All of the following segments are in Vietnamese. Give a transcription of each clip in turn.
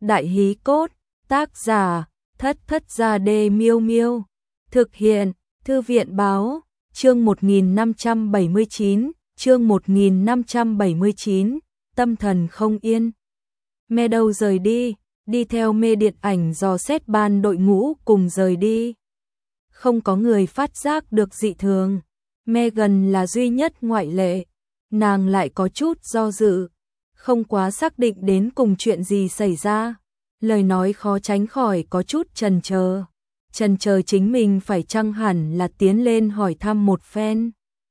Đại hí cốt, tác giả, Thất Thất Gia Đê Miêu Miêu. Thực hiện, Thư viện báo, chương 1579, tâm thần không yên. Meadow rời đi theo mê điện ảnh dò xét ban đội ngũ cùng rời đi. Không có người phát giác được dị thường. Megan là duy nhất ngoại lệ. Nàng lại có chút do dự, không quá xác định đến cùng chuyện gì xảy ra. Lời nói khó tránh khỏi có chút chần chờ chính mình phải chăng hẳn là tiến lên hỏi thăm một phen.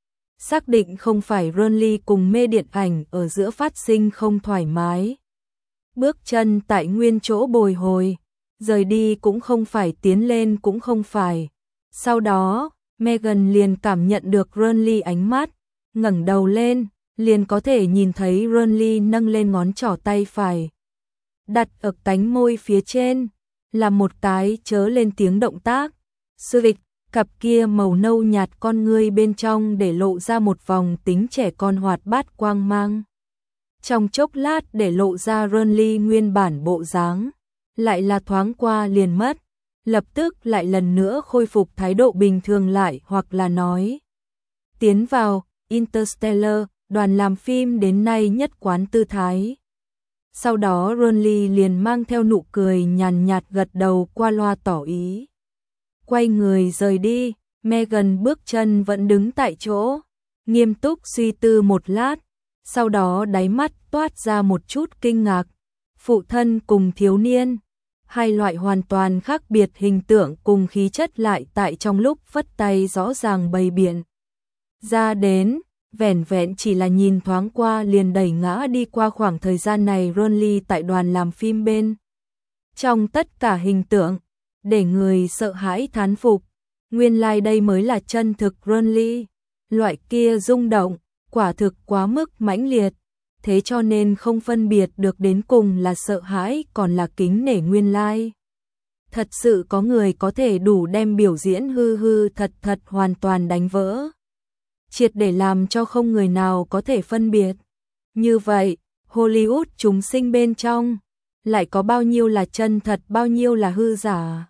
Xác định không phải Ronly cùng mê điện ảnh ở giữa phát sinh không thoải mái. Bước chân tại nguyên chỗ bồi hồi, rời đi cũng không phải, tiến lên cũng không phải. Sau đó, Megan liền cảm nhận được Ronly ánh mắt, ngẩng đầu lên, liền có thể nhìn thấy Ronly nâng lên ngón trỏ tay phải, đặt ở cánh môi phía trên, là một cái chớ lên tiếng động tác. Switch, cặp kia màu nâu nhạt con ngươi bên trong để lộ ra một vòng tính trẻ con hoạt bát quang mang. Trong chốc lát để lộ ra Ronly nguyên bản bộ dáng, lại là thoáng qua liền mất, lập tức lại lần nữa khôi phục thái độ bình thường lại, hoặc là nói tiến vào Interstellar, đoàn làm phim đến nay nhất quán tư thái. Sau đó Ronly liền mang theo nụ cười nhàn nhạt gật đầu qua loa tỏ ý. Quay người rời đi, Megan bước chân vẫn đứng tại chỗ, nghiêm túc suy tư một lát, sau đó đáy mắt toát ra một chút kinh ngạc. Phụ thân cùng thiếu niên, hai loại hoàn toàn khác biệt hình tượng cùng khí chất lại tại trong lúc phất tay rõ ràng bày biện ra đến. Vẻn vẹn chỉ là nhìn thoáng qua liền đẩy ngã đi qua khoảng thời gian này Ronly tại đoàn làm phim bên trong tất cả hình tượng, để người sợ hãi thán phục. Nguyên lai đây mới là chân thực Ronly, loại kia rung động, quả thực quá mức mãnh liệt, thế cho nên không phân biệt được đến cùng là sợ hãi còn là kính nể. Nguyên lai thật sự có người có thể đủ đem biểu diễn hư thật hoàn toàn đánh vỡ, triệt để làm cho không người nào có thể phân biệt. Như vậy, Hollywood chúng sinh bên trong, lại có bao nhiêu là chân thật, bao nhiêu là hư giả?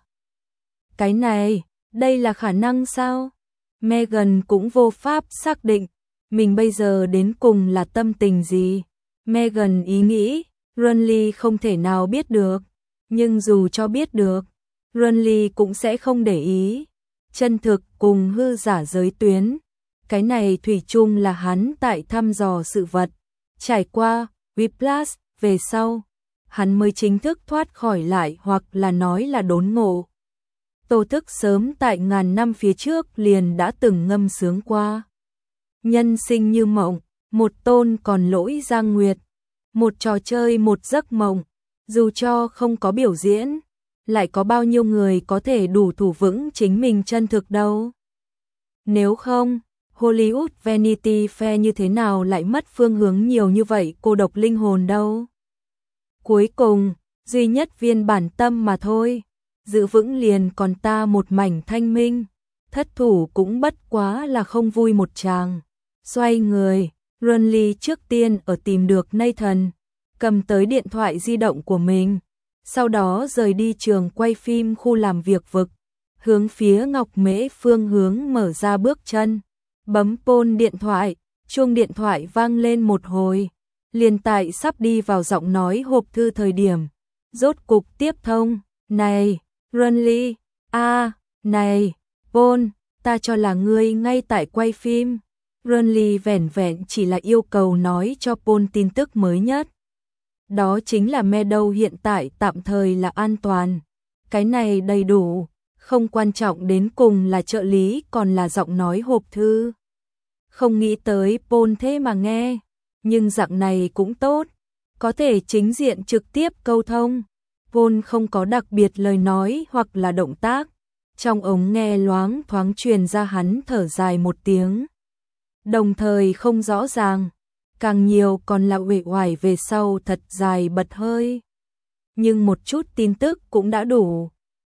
Cái này, đây là khả năng sao? Megan cũng vô pháp xác định, mình bây giờ đến cùng là tâm tình gì. Megan ý nghĩ, Ronly không thể nào biết được, nhưng dù cho biết được, Ronly cũng sẽ không để ý. Chân thực cùng hư giả giới tuyến, cái này thủy chung là hắn tại thăm dò sự vật. Trải qua Whiplash về sau, hắn mới chính thức thoát khỏi, lại hoặc là nói là đốn ngộ. Tô Thức sớm tại ngàn năm phía trước liền đã từng ngâm sướng qua. Nhân sinh như mộng, một tôn còn lỗi Giang Nguyệt, một trò chơi một giấc mộng, dù cho không có biểu diễn, lại có bao nhiêu người có thể đủ thủ vững chính mình chân thực đâu. Nếu không, Hollywood Vanity Fair như thế nào lại mất phương hướng nhiều như vậy cô độc linh hồn đâu. Cuối cùng, duy nhất viên bản tâm mà thôi, giữ vững liền còn ta một mảnh thanh minh, thất thủ cũng bất quá là không vui một tràng. Xoay người, Ronly trước tiên ở tìm được Nathan, cầm tới điện thoại di động của mình, sau đó rời đi trường quay phim khu làm việc vực, hướng phía Ngọc Mễ phương hướng mở ra bước chân. Bấm phone điện thoại, chuông điện thoại vang lên một hồi, liền tại sắp đi vào giọng nói hộp thư thời điểm, rốt cục tiếp thông. Này, Ronly, này, Paul, ta cho là ngươi ngay tại quay phim. Ronly vẻn vẹn chỉ là yêu cầu nói cho Paul tin tức mới nhất. Đó chính là Meadow hiện tại tạm thời là an toàn. Cái này đầy đủ, không quan trọng đến cùng là trợ lý còn là giọng nói hộp thư. Không nghĩ tới Paul thế mà nghe, nhưng dạng này cũng tốt, có thể chính diện trực tiếp câu thông. Paul không có đặc biệt lời nói hoặc là động tác, trong ống nghe loáng thoáng truyền ra hắn thở dài một tiếng. Đồng thời không rõ ràng, càng nhiều còn là uể oải về sau thật dài bật hơi. Nhưng một chút tin tức cũng đã đủ.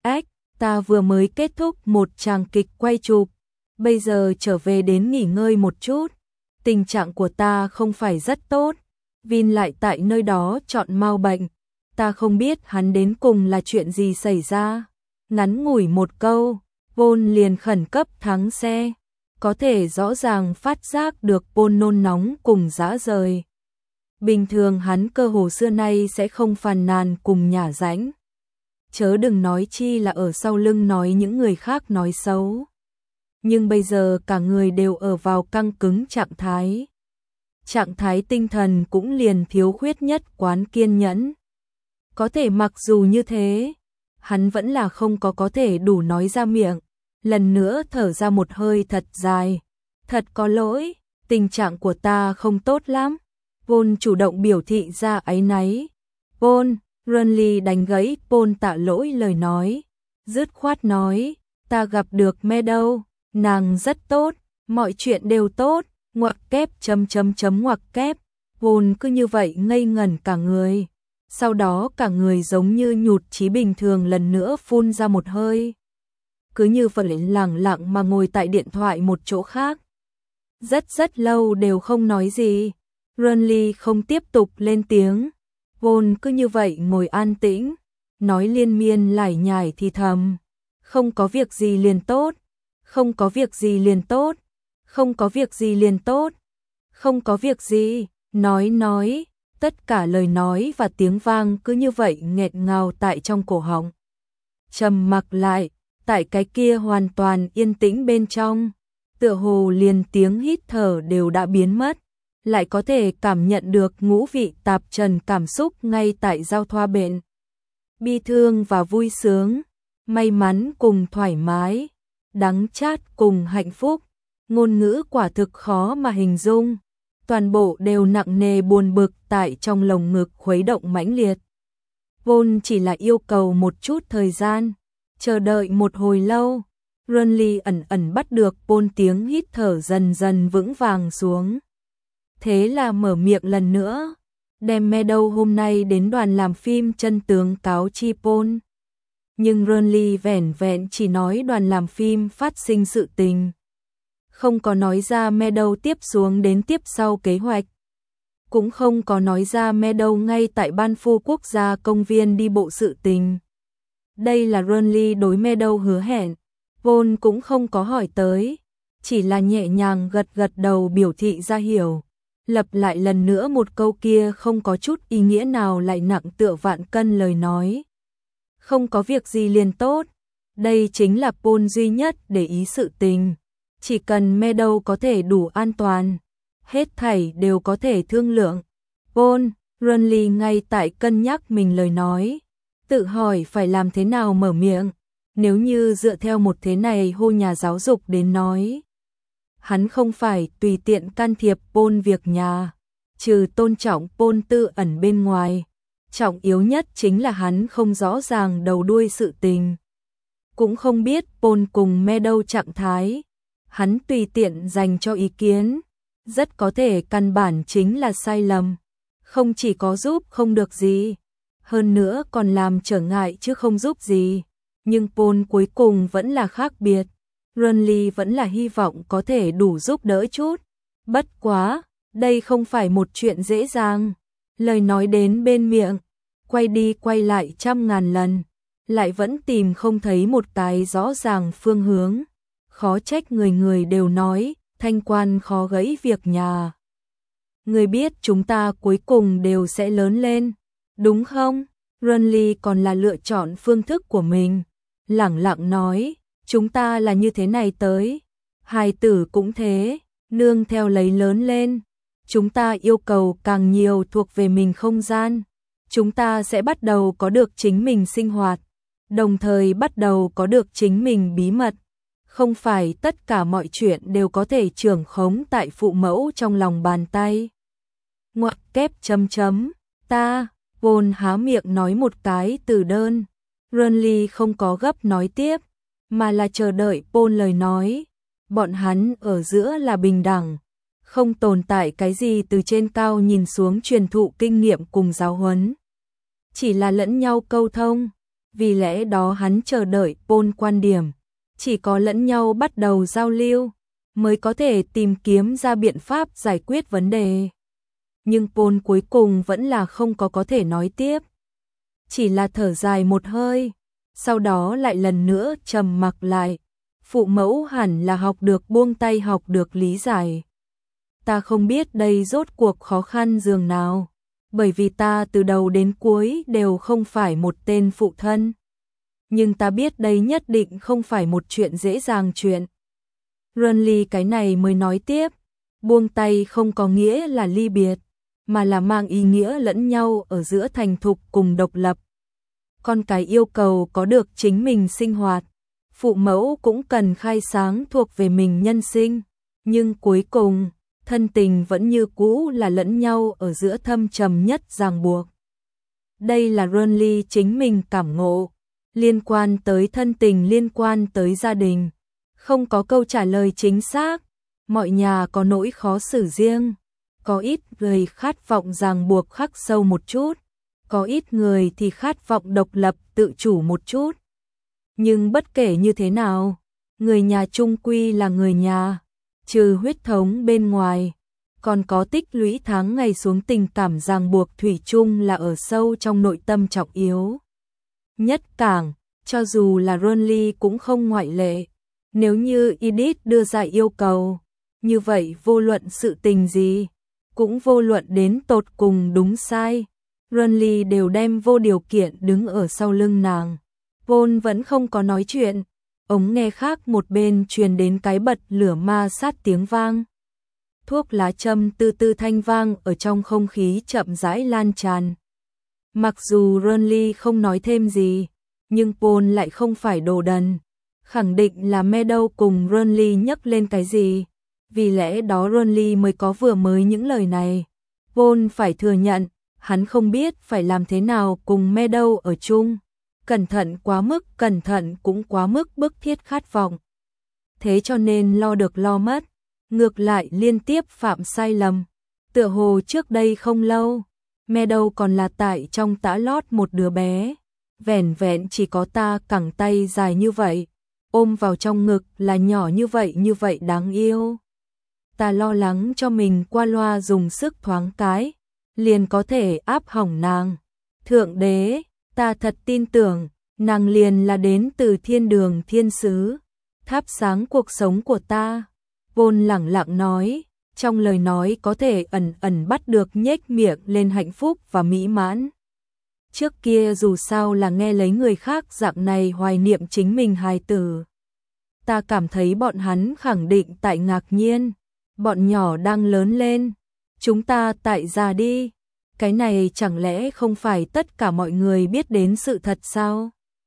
Ta vừa mới kết thúc một tràng kịch quay chụp, bây giờ trở về đến nghỉ ngơi một chút. Tình trạng của ta không phải rất tốt, Vin lại tại nơi đó chọn mau bệnh, ta không biết hắn đến cùng là chuyện gì xảy ra. Ngắn ngủi một câu, Paul liền khẩn cấp thắng xe, có thể rõ ràng phát giác được Paul nôn nóng cùng dã rời. Bình thường hắn cơ hồ xưa nay sẽ không phàn nàn cùng nhả rãnh. Chớ đừng nói chi là ở sau lưng nói những người khác nói xấu. Nhưng bây giờ cả người đều ở vào căng cứng trạng thái. Trạng thái tinh thần cũng liền thiếu khuyết nhất quán kiên nhẫn. Có thể mặc dù như thế, hắn vẫn là không có thể đủ nói ra miệng. Lần nữa thở ra một hơi thật dài. Thật có lỗi, tình trạng của ta không tốt lắm. Paul chủ động biểu thị ra áy náy. Paul, Renly đánh gãy Paul tạ lỗi lời nói. Dứt khoát nói, ta gặp được Meadow, nàng rất tốt, mọi chuyện đều tốt, ngoặc kép ngoặc kép. Paul cứ như vậy ngây ngẩn cả người. Sau đó cả người giống như nhụt chí bình thường lần nữa phun ra một hơi. Cứ như vậy lẳng lặng mà ngồi tại điện thoại một chỗ khác. Rất lâu đều không nói gì. Renly không tiếp tục lên tiếng. Paul cứ như vậy ngồi an tĩnh, nói liên miên lải nhải thì thầm. Không có việc gì liền tốt, không có việc gì liền tốt, không có việc gì liền tốt, không có việc gì, nói, tất cả lời nói và tiếng vang cứ như vậy nghẹt ngào tại trong cổ họng. Trầm mặc lại, tại cái kia hoàn toàn yên tĩnh bên trong, tựa hồ liền tiếng hít thở đều đã biến mất. Lại có thể cảm nhận được ngũ vị tạp trần cảm xúc ngay tại giao thoa bên. Bi thương và vui sướng, may mắn cùng thoải mái, đắng chát cùng hạnh phúc, ngôn ngữ quả thực khó mà hình dung. Toàn bộ đều nặng nề buồn bực tại trong lồng ngực khuấy động mãnh liệt. Paul chỉ là yêu cầu một chút thời gian, chờ đợi một hồi lâu. Renly ẩn bắt được Paul tiếng hít thở dần dần vững vàng xuống. Thế là mở miệng lần nữa, đem Meadow hôm nay đến đoàn làm phim chân tướng cáo chi Paul. Nhưng Renly vẻn vẹn chỉ nói đoàn làm phim phát sinh sự tình. Không có nói ra Meadow tiếp xuống đến tiếp sau kế hoạch. Cũng không có nói ra Meadow ngay tại Ban Phu Quốc gia công viên đi bộ sự tình. Đây là Renly đối Meadow hứa hẹn. Paul cũng không có hỏi tới, chỉ là nhẹ nhàng gật đầu biểu thị ra hiểu. Lặp lại lần nữa một câu kia không có chút ý nghĩa nào lại nặng tựa vạn cân lời nói. Không có việc gì liền tốt. Đây chính là Paul duy nhất để ý sự tình. Chỉ cần Meadow có thể đủ an toàn, hết thảy đều có thể thương lượng. Paul, Renly ngay tại cân nhắc mình lời nói, tự hỏi phải làm thế nào mở miệng. Nếu như dựa theo một thế này hô nhà giáo dục đến nói, hắn không phải tùy tiện can thiệp Paul việc nhà, trừ tôn trọng Paul tư ẩn bên ngoài. Trọng yếu nhất chính là hắn không rõ ràng đầu đuôi sự tình. Cũng không biết Paul cùng Meadow trạng thái. Hắn tùy tiện dành cho ý kiến. Rất có thể căn bản chính là sai lầm. Không chỉ có giúp không được gì. Hơn nữa còn làm trở ngại chứ không giúp gì. Nhưng Paul cuối cùng vẫn là khác biệt. Renly vẫn là hy vọng có thể đủ giúp đỡ chút. Bất quá, đây không phải một chuyện dễ dàng. Lời nói đến bên miệng, quay đi quay lại trăm ngàn lần, lại vẫn tìm không thấy một cái rõ ràng phương hướng. Khó trách người đều nói, thanh quan khó gãy việc nhà. Người biết chúng ta cuối cùng đều sẽ lớn lên, đúng không? Renly còn là lựa chọn phương thức của mình. Lẳng lặng nói, chúng ta là như thế này tới. Hài tử cũng thế, nương theo lấy lớn lên. Chúng ta yêu cầu càng nhiều thuộc về mình không gian. Chúng ta sẽ bắt đầu có được chính mình sinh hoạt, đồng thời bắt đầu có được chính mình bí mật. Không phải tất cả mọi chuyện đều có thể trưởng khống tại phụ mẫu trong lòng bàn tay. Ngoặc kép ta, Paul há miệng nói một cái từ đơn. Renly không có gấp nói tiếp, mà là chờ đợi Paul lời nói. Bọn hắn ở giữa là bình đẳng, không tồn tại cái gì từ trên cao nhìn xuống truyền thụ kinh nghiệm cùng giáo huấn. Chỉ là lẫn nhau câu thông, vì lẽ đó hắn chờ đợi Paul quan điểm. Chỉ có lẫn nhau bắt đầu giao lưu, mới có thể tìm kiếm ra biện pháp giải quyết vấn đề. Nhưng Paul cuối cùng vẫn là không có thể nói tiếp. chỉ là thở dài một hơi, sau đó lại lần nữa trầm mặc lại. Phụ mẫu hẳn là học được buông tay, học được lý giải. Ta không biết đây rốt cuộc khó khăn dường nào, bởi vì ta từ đầu đến cuối đều không phải một tên phụ thân. Nhưng ta biết đây nhất định không phải một chuyện dễ dàng chuyện. Renly cái này mới nói tiếp, buông tay không có nghĩa là ly biệt, mà là mang ý nghĩa lẫn nhau ở giữa thành thục cùng độc lập. Con cái yêu cầu có được chính mình sinh hoạt, phụ mẫu cũng cần khai sáng thuộc về mình nhân sinh, nhưng cuối cùng, thân tình vẫn như cũ là lẫn nhau ở giữa thâm trầm nhất ràng buộc. Đây là Renly chính mình cảm ngộ, liên quan tới thân tình, liên quan tới gia đình. Không có câu trả lời chính xác, mọi nhà có nỗi khó xử riêng, có ít người khát vọng ràng buộc khắc sâu một chút, có ít người thì khát vọng độc lập tự chủ một chút. Nhưng bất kể như thế nào, người nhà chung quy là người nhà, trừ huyết thống bên ngoài, còn có tích lũy tháng ngày xuống tình cảm ràng buộc thủy chung là ở sâu trong nội tâm trọng yếu. Nhất cảng, cho dù là Renly cũng không ngoại lệ. Nếu như Edith đưa ra yêu cầu, như vậy vô luận sự tình gì, cũng vô luận đến tột cùng đúng sai, Renly đều đem vô điều kiện đứng ở sau lưng nàng. Paul vẫn không có nói chuyện, ống nghe khác một bên truyền đến cái bật lửa ma sát tiếng vang. Thuốc lá châm từ từ thanh vang ở trong không khí chậm rãi lan tràn. Mặc dù Renly không nói thêm gì, nhưng Paul lại không phải đồ đần. Khẳng định là Meadow cùng Renly nhắc lên cái gì, vì lẽ đó Renly mới có vừa mới những lời này. Paul phải thừa nhận, hắn không biết phải làm thế nào cùng Meadow ở chung. Cẩn thận quá mức, cẩn thận cũng quá mức bức thiết khát vọng. Thế cho nên lo được lo mất, ngược lại liên tiếp phạm sai lầm. Tựa hồ trước đây không lâu, Meadow còn là tại trong tã lót một đứa bé, vẻn vẹn chỉ có ta cẳng tay dài như vậy, ôm vào trong ngực là nhỏ như vậy đáng yêu. Ta lo lắng cho mình qua loa dùng sức thoáng cái, liền có thể áp hỏng nàng. Thượng đế, ta thật tin tưởng, nàng liền là đến từ thiên đường thiên sứ, thắp sáng cuộc sống của ta. Paul lẳng lặng nói, trong lời nói có thể ẩn ẩn bắt được nhếch miệng lên hạnh phúc và mỹ mãn. Trước kia dù sao là nghe lấy người khác dạng này hoài niệm chính mình hài tử. Ta cảm thấy bọn hắn khẳng định tại ngạc nhiên, bọn nhỏ đang lớn lên, chúng ta tại già đi. Cái này chẳng lẽ không phải tất cả mọi người biết đến sự thật sao?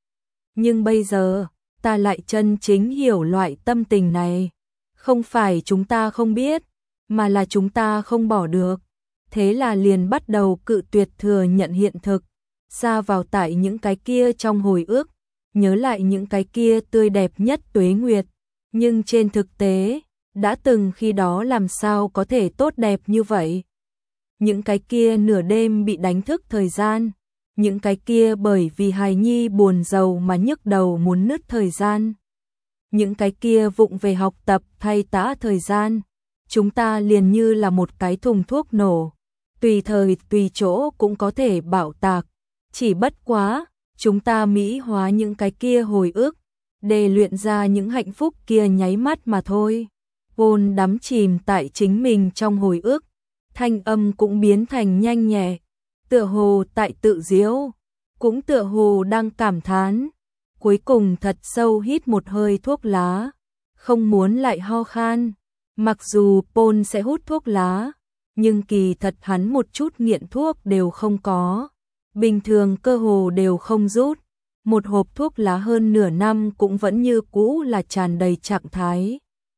Nhưng bây giờ, ta lại chân chính hiểu loại tâm tình này. Không phải chúng ta không biết, mà là chúng ta không bỏ được. Thế là liền bắt đầu cự tuyệt thừa nhận hiện thực, xa vào tại những cái kia trong hồi ức, nhớ lại những cái kia tươi đẹp nhất tuế nguyệt. Nhưng trên thực tế, đã từng khi đó làm sao có thể tốt đẹp như vậy? Những cái kia nửa đêm bị đánh thức thời gian, những cái kia bởi vì hài nhi buồn rầu mà nhức đầu muốn nứt thời gian, những cái kia vụng về học tập thay tã thời gian, chúng ta liền như là một cái thùng thuốc nổ, tùy thời tùy chỗ cũng có thể bạo tạc. Chỉ bất quá, chúng ta mỹ hóa những cái kia hồi ức, để luyện ra những hạnh phúc kia nháy mắt mà thôi. Paul đắm chìm tại chính mình trong hồi ức, thanh âm cũng biến thành nhanh nhẹ, tựa hồ tại tự giễu, cũng tựa hồ đang cảm thán. Cuối cùng thật sâu hít một hơi thuốc lá, không muốn lại ho khan. Mặc dù Paul sẽ hút thuốc lá, nhưng kỳ thật hắn một chút nghiện thuốc đều không có, bình thường cơ hồ đều không rút. Một hộp thuốc lá hơn nửa năm cũng vẫn như cũ là tràn đầy trạng thái.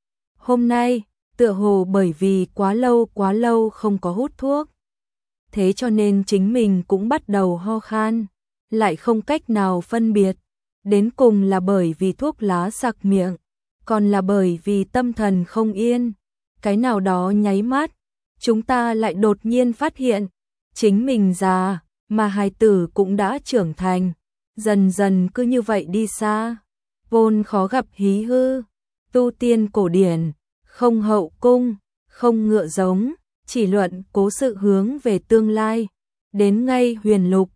Hôm nay, tựa hồ bởi vì quá lâu không có hút thuốc. Thế cho nên chính mình cũng bắt đầu ho khan, lại không cách nào phân biệt. Đến cùng là bởi vì thuốc lá sặc miệng, còn là bởi vì tâm thần không yên. Cái nào đó nháy mắt, chúng ta lại đột nhiên phát hiện, chính mình già, mà hài tử cũng đã trưởng thành, dần dần cứ như vậy đi xa. Vốn khó gặp hí hư, tu tiên cổ điển, không hậu cung, không ngựa giống, chỉ luận cố sự hướng về tương lai, đến ngay huyền lục,